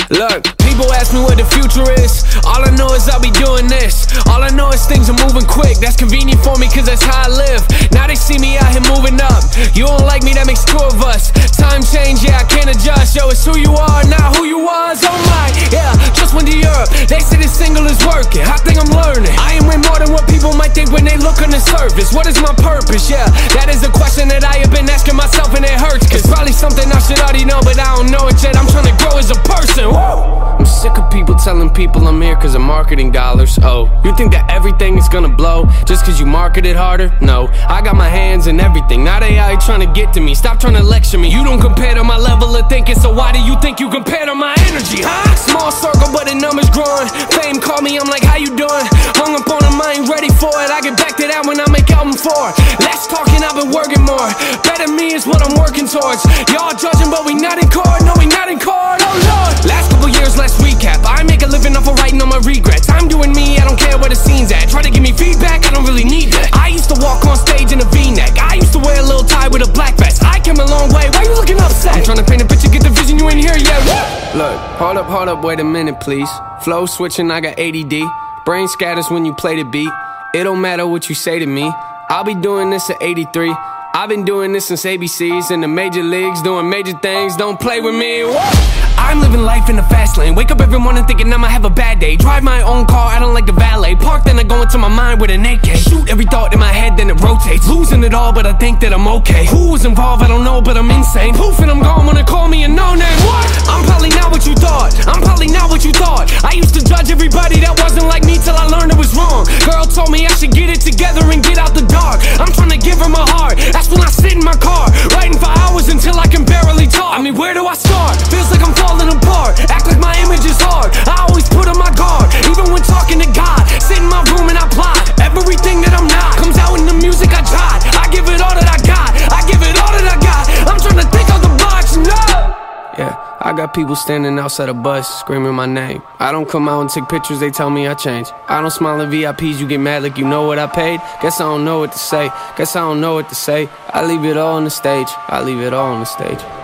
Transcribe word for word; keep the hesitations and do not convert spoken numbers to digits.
Look, people ask me what the future is. All I know is I'll be doing this. All I know is things are moving quick. That's convenient for me cause that's how I live. Now they see me out here moving up. You don't like me, that makes two of us. Time change, yeah, I can't adjust. Yo, it's who you are, not who you was. Oh my, yeah, just went to Europe. They say this single is working. I think I'm learning. I am way more than what people might think when they look on the surface. What is my purpose? Yeah, that is a question that I have been asking myself and it hurts. Cause probably something I should already know, but I don't know it yet. I'm trying to grow as a person. Woo! I'm sick of people telling people I'm here cause of marketing dollars. Oh, you think that everything is gonna blow just cause you market it harder? No, I got my hands in everything. Now they out here trying to get to me. Stop trying to lecture me. You don't compare to my level of thinking, so why do you think you compare to my energy, huh? Small circle but the numbers growing. Fame call me, I'm like, how you doing? Hung up on them, I ain't ready for it. I get back to that when I make album four. Less talking, I've been working more. Better me is what I'm working towards. Y'all judging but we not in court. No, we not in court, oh lord. Last couple years, let's recap. I make a living off of writing on my regrets. I'm doing me, I don't care where the scene's at. Try to give me feedback, I don't really need that. I used to walk on stage in a V-neck. I used to wear a little tie with a black vest. I came a long way, why you looking upset? I'm trying to paint a picture, get the vision, you ain't here yet. Look, hold up, hold up, wait a minute please. Flow switching, I got A D D. Brain scatters when you play the beat. It don't matter what you say to me. I'll be doing this at eighty-three. I've been doing this since A B Cs in the major leagues, doing major things, don't play with me. Whoa. I'm living life in the fast lane. Wake up every morning thinking I'ma have a bad day. Drive my own car, I don't like the valet. Park, then I go into my mind with an A K. Shoot every thought in my head, then it rotates. Losing it all, but I think that I'm okay. Who was involved, I don't know, but I'm insane. Poof, and I'm gone when they call me a no-name. What? I'm probably not what you thought. I'm probably not what you thought. I used to judge everybody that wasn't like me till I learned it was wrong. Girl told me I should get it together and get out the dark. I'm trying to give her my heart. That's when I sit in my car, writing for hours until I can barely talk. I mean, where do I start? Feels like I'm falling apart. Act like my image is hard. I always put on my guard, even when talking to God. Sit in my room and I plot. Everything that I'm not comes out in the music I tried. I give it all that I got. I give it all that I got. I'm trying to think of the box, no. Yeah, I got people standing outside a bus screaming my name. I don't come out and take pictures, they tell me I changed. I don't smile at V I Ps, you get mad like you know what I paid. Guess I don't know what to say, guess I don't know what to say. I leave it all on the stage, I leave it all on the stage.